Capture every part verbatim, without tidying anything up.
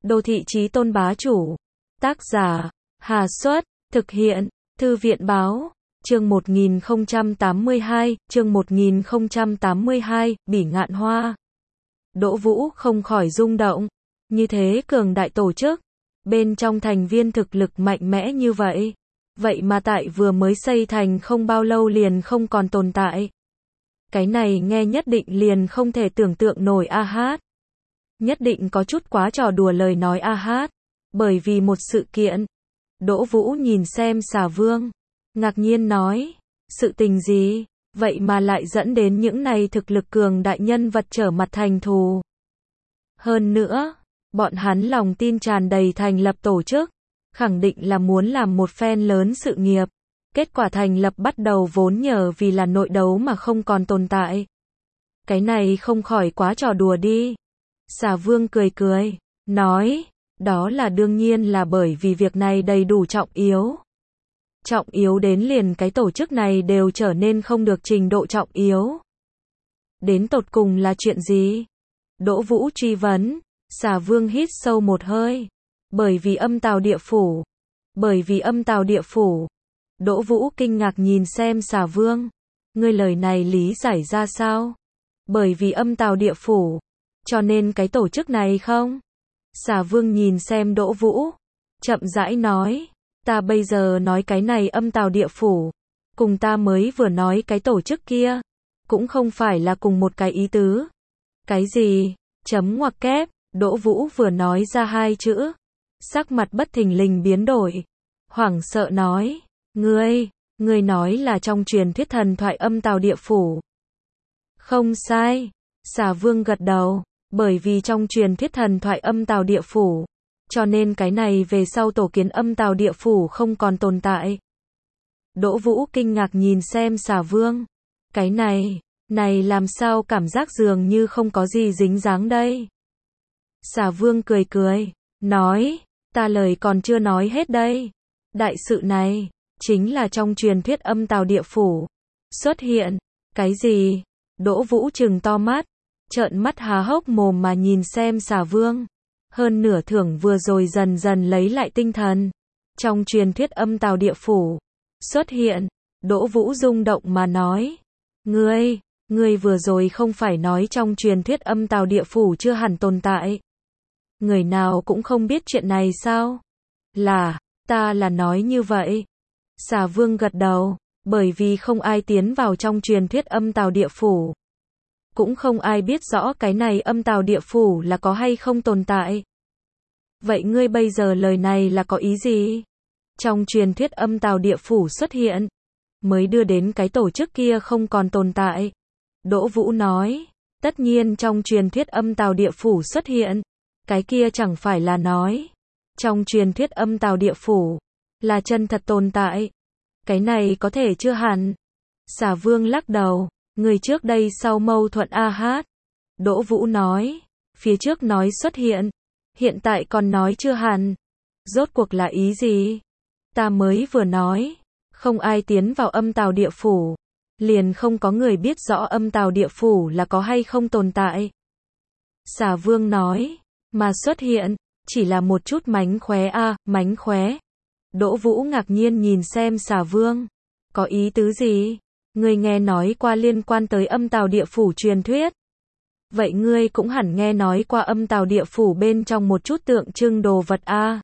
Đô thị chí tôn bá chủ. Tác giả, Hà Xuất, thực hiện, Thư viện Báo. Chương một nghìn không trăm tám mươi hai, chương một nghìn không trăm tám mươi hai, Bỉ Ngạn Hoa. Đỗ Vũ không khỏi rung động. Như thế cường đại tổ chức, bên trong thành viên thực lực mạnh mẽ như vậy. Vậy mà tại vừa mới xây thành không bao lâu liền không còn tồn tại. Cái này nghe nhất định liền không thể tưởng tượng nổi a hát. Nhất định có chút quá trò đùa lời nói a hát. Bởi vì một sự kiện. Đỗ Vũ nhìn xem Xà Vương. Ngạc nhiên nói. Sự tình gì? Vậy mà lại dẫn đến những này thực lực cường đại nhân vật trở mặt thành thù. Hơn nữa, bọn hắn lòng tin tràn đầy thành lập tổ chức. Khẳng định là muốn làm một phen lớn sự nghiệp. Kết quả thành lập bắt đầu vốn nhờ vì là nội đấu mà không còn tồn tại. Cái này không khỏi quá trò đùa đi. Xà Vương cười cười, nói, đó là đương nhiên là bởi vì việc này đầy đủ trọng yếu. Trọng yếu đến liền cái tổ chức này đều trở nên không được trình độ trọng yếu. Đến tột cùng là chuyện gì? Đỗ Vũ truy vấn. Xà Vương hít sâu một hơi. Bởi vì Âm Tào Địa Phủ. Bởi vì Âm Tào Địa Phủ. Đỗ Vũ kinh ngạc nhìn xem Xà Vương. Ngươi lời này lý giải ra sao? Bởi vì Âm Tào Địa Phủ. Cho nên cái tổ chức này không? Xà Vương nhìn xem Đỗ Vũ. Chậm rãi nói. Ta bây giờ nói cái này Âm Tào Địa Phủ. Cùng ta mới vừa nói cái tổ chức kia. Cũng không phải là cùng một cái ý tứ. Cái gì? Chấm ngoặc kép. Đỗ Vũ vừa nói ra hai chữ. Sắc mặt bất thình lình biến đổi. Hoảng sợ nói. Ngươi, ngươi nói là trong truyền thuyết thần thoại Âm Tào Địa Phủ. Không sai. Xà Vương gật đầu. Bởi vì trong truyền thuyết thần thoại Âm Tào Địa Phủ. Cho nên cái này về sau tổ kiến Âm Tào Địa Phủ không còn tồn tại. Đỗ Vũ kinh ngạc nhìn xem Xà Vương. Cái này, này làm sao cảm giác dường như không có gì dính dáng đây. Xà Vương cười cười, nói, ta lời còn chưa nói hết đây. Đại sự này, chính là trong truyền thuyết Âm Tào Địa Phủ. Xuất hiện, cái gì? Đỗ Vũ trừng to mắt, trợn mắt há hốc mồm mà nhìn xem Xà Vương. Hơn nửa thưởng vừa rồi dần dần lấy lại tinh thần. Trong truyền thuyết Âm Tào Địa Phủ. Xuất hiện, Đỗ Vũ rung động mà nói. Ngươi, ngươi vừa rồi không phải nói trong truyền thuyết Âm Tào Địa Phủ chưa hẳn tồn tại. Người nào cũng không biết chuyện này sao? Là, ta là nói như vậy. Xà Vương gật đầu, bởi vì không ai tiến vào trong truyền thuyết Âm Tào Địa Phủ. Cũng không ai biết rõ cái này Âm Tào Địa Phủ là có hay không tồn tại. Vậy ngươi bây giờ lời này là có ý gì? Trong truyền thuyết Âm Tào Địa Phủ xuất hiện, mới đưa đến cái tổ chức kia không còn tồn tại. Đỗ Vũ nói, tất nhiên trong truyền thuyết Âm Tào Địa Phủ xuất hiện, cái kia chẳng phải là nói. Trong truyền thuyết Âm Tào Địa Phủ, là chân thật tồn tại. Cái này có thể chưa hẳn. Xà Vương lắc đầu. Người trước đây sau mâu thuẫn a hát. Đỗ Vũ nói. Phía trước nói xuất hiện. Hiện tại còn nói chưa hẳn. Rốt cuộc là ý gì? Ta mới vừa nói. Không ai tiến vào Âm Tào Địa Phủ. Liền không có người biết rõ Âm Tào Địa Phủ là có hay không tồn tại. Xà Vương nói. Mà xuất hiện. Chỉ là một chút mánh khóe a, à, mánh khóe. Đỗ Vũ ngạc nhiên nhìn xem Xà Vương. Có ý tứ gì? Ngươi nghe nói qua liên quan tới Âm Tào Địa Phủ truyền thuyết. Vậy ngươi cũng hẳn nghe nói qua Âm Tào Địa Phủ bên trong một chút tượng trưng đồ vật a. À?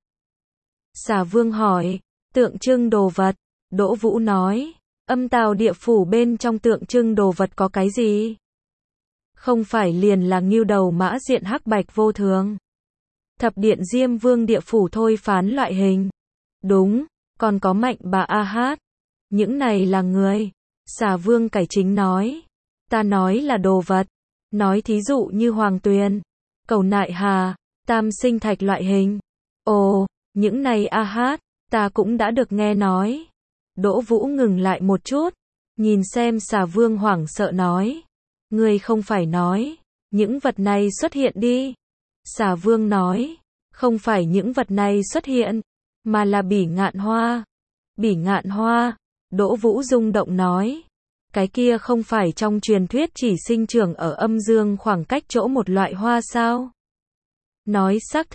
Xà Vương hỏi, tượng trưng đồ vật. Đỗ Vũ nói, Âm Tào Địa Phủ bên trong tượng trưng đồ vật có cái gì? Không phải liền là ngưu đầu mã diện hắc bạch vô thường. Thập điện Diêm Vương Địa Phủ thôi phán loại hình. Đúng, còn có mạnh bà a hát. Những này là người. Xà Vương cải chính nói. Ta nói là đồ vật. Nói thí dụ như Hoàng Tuyền, Cầu Nại Hà, Tam Sinh Thạch loại hình. Ồ, những này a hát, ta cũng đã được nghe nói. Đỗ Vũ ngừng lại một chút. Nhìn xem Xà Vương hoảng sợ nói. Ngươi không phải nói. Những vật này xuất hiện đi. Xà Vương nói. Không phải những vật này xuất hiện. Mà là Bỉ Ngạn Hoa. Bỉ Ngạn Hoa. Đỗ Vũ rung động nói. Cái kia không phải trong truyền thuyết chỉ sinh trưởng ở âm dương khoảng cách chỗ một loại hoa sao? Nói xác thực,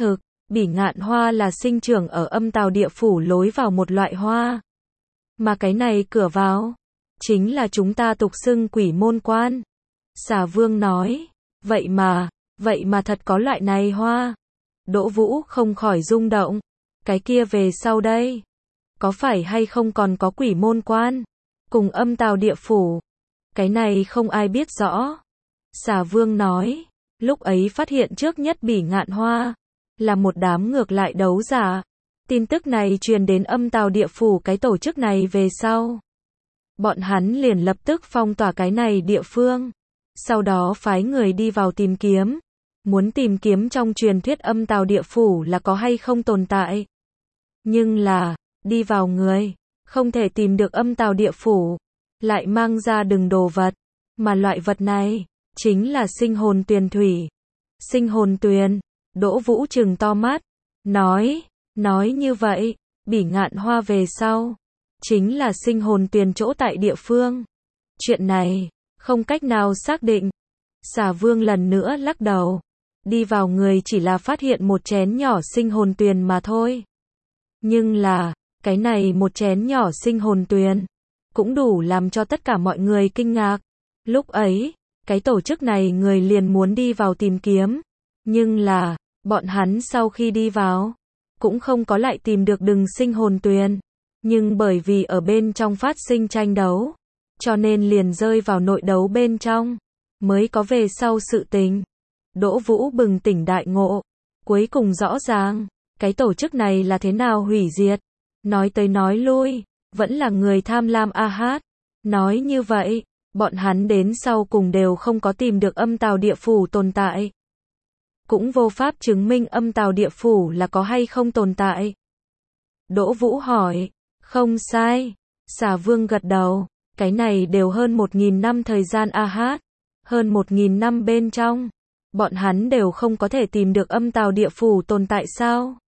Bỉ ngạn hoa là sinh trưởng ở âm tào địa phủ lối vào một loại hoa. Mà cái này cửa vào, chính là chúng ta tục xưng quỷ môn quan. Xà Vương nói, vậy mà, vậy mà thật có loại này hoa. Đỗ Vũ không khỏi rung động, cái kia về sau đây, có phải hay không còn có quỷ môn quan, cùng âm tào địa phủ, cái này không ai biết rõ. Xà Vương nói, lúc ấy phát hiện trước nhất bỉ ngạn hoa, là một đám ngược lại đấu giả. Tin tức này truyền đến âm tào địa phủ cái tổ chức này về sau. Bọn hắn liền lập tức phong tỏa cái này địa phương. Sau đó phái người đi vào tìm kiếm. Muốn tìm kiếm trong truyền thuyết âm tào địa phủ là có hay không tồn tại. Nhưng là, đi vào người, không thể tìm được âm tào địa phủ. Lại mang ra đừng đồ vật. Mà loại vật này, chính là sinh hồn tuyền thủy. Sinh hồn tuyền, Đỗ Vũ trừng to mắt, nói, nói như vậy, bỉ ngạn hoa về sau, chính là sinh hồn tuyền chỗ tại địa phương. Chuyện này, không cách nào xác định. Xà Vương lần nữa lắc đầu, đi vào người chỉ là phát hiện một chén nhỏ sinh hồn tuyền mà thôi. Nhưng là, cái này một chén nhỏ sinh hồn tuyền, cũng đủ làm cho tất cả mọi người kinh ngạc. Lúc ấy, cái tổ chức này người liền muốn đi vào tìm kiếm. Nhưng là, bọn hắn sau khi đi vào, cũng không có lại tìm được đừng sinh hồn tuyền. Nhưng bởi vì ở bên trong phát sinh tranh đấu, cho nên liền rơi vào nội đấu bên trong, mới có về sau sự tình. Đỗ Vũ bừng tỉnh đại ngộ, cuối cùng rõ ràng, cái tổ chức này là thế nào hủy diệt. Nói tới nói lui, vẫn là người tham lam a hát. Nói như vậy, bọn hắn đến sau cùng đều không có tìm được âm tào địa phủ tồn tại. Cũng vô pháp chứng minh âm tào địa phủ là có hay không tồn tại. Đỗ Vũ hỏi, không sai. Xà Vương gật đầu, cái này đều hơn một nghìn năm thời gian a hát. Hơn một nghìn năm bên trong, bọn hắn đều không có thể tìm được âm tào địa phủ tồn tại sao?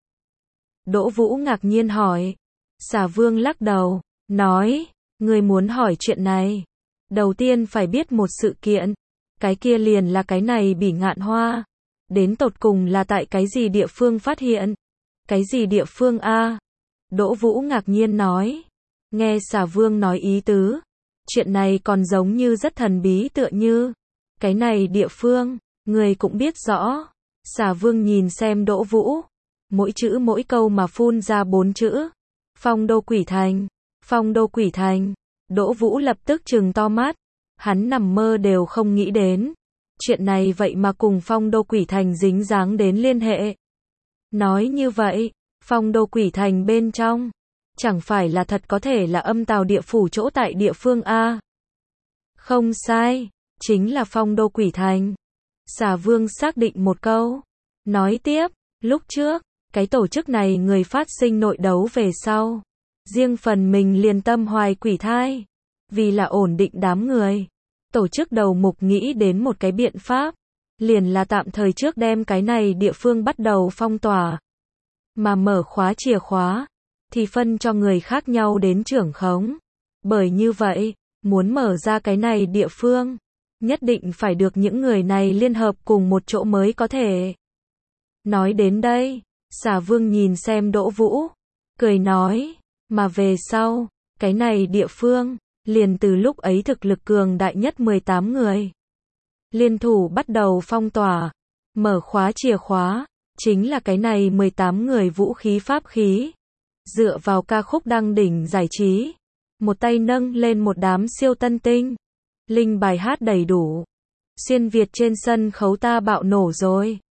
Đỗ Vũ ngạc nhiên hỏi. Xà Vương lắc đầu, nói, người muốn hỏi chuyện này, đầu tiên phải biết một sự kiện, cái kia liền là cái này bỉ ngạn hoa. Đến tột cùng là tại cái gì địa phương phát hiện? Cái gì địa phương a? Đỗ Vũ ngạc nhiên nói. Nghe Xà Vương nói ý tứ, chuyện này còn giống như rất thần bí tựa như. Cái này địa phương, người cũng biết rõ. Xà Vương nhìn xem Đỗ Vũ, mỗi chữ mỗi câu mà phun ra bốn chữ. Phong Đô Quỷ Thành, Phong Đô Quỷ Thành. Đỗ Vũ lập tức trừng to mắt, hắn nằm mơ đều không nghĩ đến. Chuyện này vậy mà cùng Phong Đô Quỷ Thành dính dáng đến liên hệ. Nói như vậy, Phong Đô Quỷ Thành bên trong, chẳng phải là thật có thể là âm tào địa phủ chỗ tại địa phương a? Không sai, chính là Phong Đô Quỷ Thành. Xà Vương xác định một câu, nói tiếp, lúc trước, cái tổ chức này người phát sinh nội đấu về sau, riêng phần mình liền tâm hoài quỷ thai, vì là ổn định đám người. Tổ chức đầu mục nghĩ đến một cái biện pháp, liền là tạm thời trước đem cái này địa phương bắt đầu phong tỏa, mà mở khóa chìa khóa, thì phân cho người khác nhau đến trưởng khống. Bởi như vậy, muốn mở ra cái này địa phương, nhất định phải được những người này liên hợp cùng một chỗ mới có thể. Nói đến đây, Xà Vương nhìn xem Đỗ Vũ, cười nói, mà về sau, cái này địa phương, liền từ lúc ấy thực lực cường đại nhất mười tám người. Liên thủ bắt đầu phong tỏa, mở khóa chìa khóa, chính là cái này mười tám người vũ khí pháp khí. Dựa vào ca khúc đăng đỉnh giải trí, một tay nâng lên một đám siêu tân tinh. Linh bài hát đầy đủ. Xuyên Việt trên sân khấu ta bạo nổ rồi.